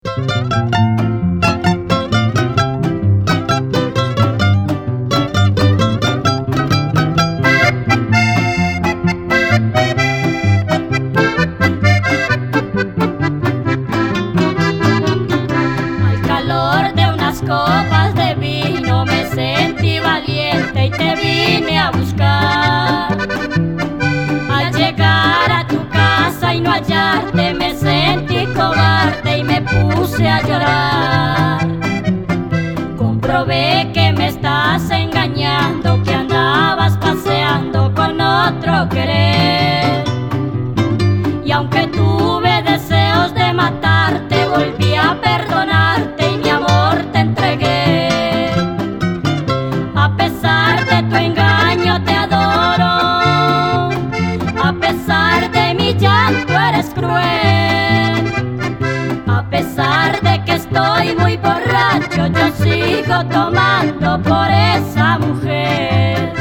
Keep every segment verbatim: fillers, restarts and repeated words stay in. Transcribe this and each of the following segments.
Al calor de unas copas de vino me sentí valiente y te vine a buscar. Al llegar a tu casa y no hallarte me sentí cobarde y me puse a llorar. Comprobé que me estás engañando, que andabas paseando con otro querer. Y aunque tuve deseos de matarte, volví a perdonarte y mi amor te entregué. A pesar de tu engaño te adoro, a pesar de mi llanto eres cruel. A pesar de que estoy muy borracho, yo sigo tomando por esa mujer.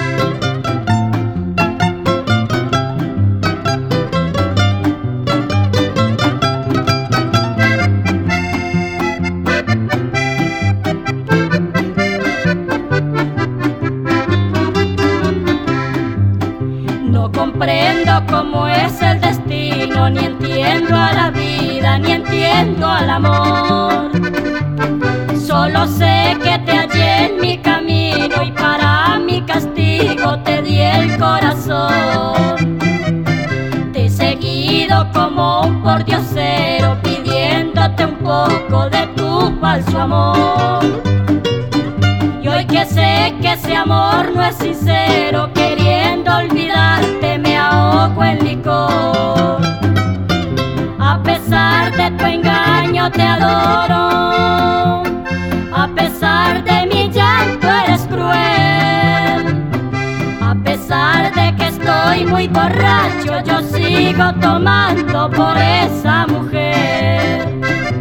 No comprendo cómo es el destino, ni entiendo a la vida, ni entiendo al amor. Solo sé que te hallé en mi camino y para mi castigo te di el corazón. Te he seguido como un pordiosero, pidiéndote un poco de tu falso amor. Y hoy que sé que ese amor no es sincero, queriendo olvidarte me ahogo en licor. A pesar de tu engaño te adoro, a pesar de mi llanto eres cruel. A pesar de que estoy muy borracho, yo sigo tomando por esa mujer.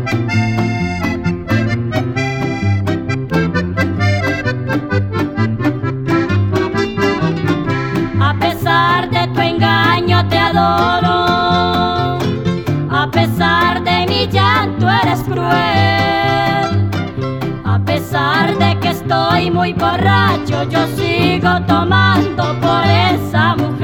A pesar de tu engaño te adoro, a pesar de mi llanto eres cruel. A pesar de que estoy muy borracho, yo sigo tomando por esa mujer.